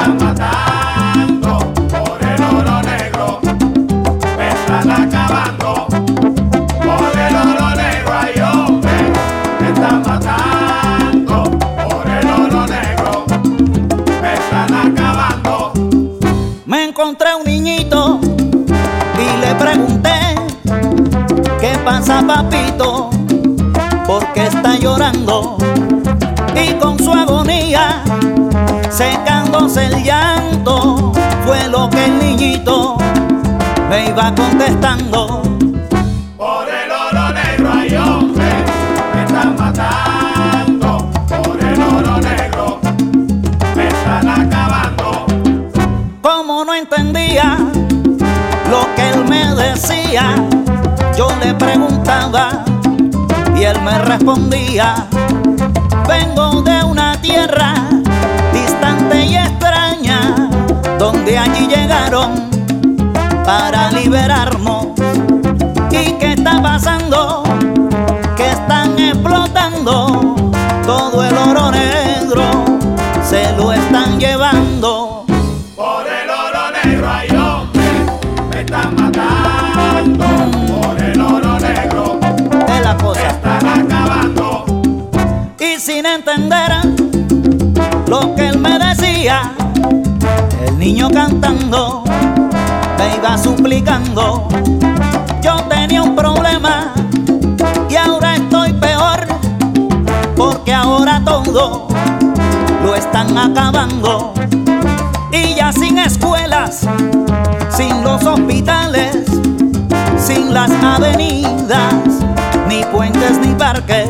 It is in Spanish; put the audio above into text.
están matando por el oro negro, me están acabando por el oro negro. Ay, hombre, me están matando por el oro negro, me están acabando. Me encontré un niñito y le pregunté: ¿qué pasa, papito? ¿Por qué está llorando? Y con su agonía, secándose el llanto, fue lo que el niñito me iba contestando. Por el oro negro, ay, hombre, me están matando. Por el oro negro, me están acabando. Como no entendía lo que él me decía, yo le preguntaba y él me respondía: vengo de una tierra distante y extraña, donde allí llegaron para liberarnos. ¿Y qué está pasando? Que están explotando todo el oro negro, se lo están llevando. Por el oro negro, ay, hombre, me están matando. Por el oro negro, Es la me cosa. están acabando. Y sin entender lo que él me decía, el niño cantando me iba suplicando. Yo tenía un problema y ahora estoy peor, porque ahora todo lo están acabando. Y ya sin escuelas, sin los hospitales, sin las avenidas, ni puentes ni parques.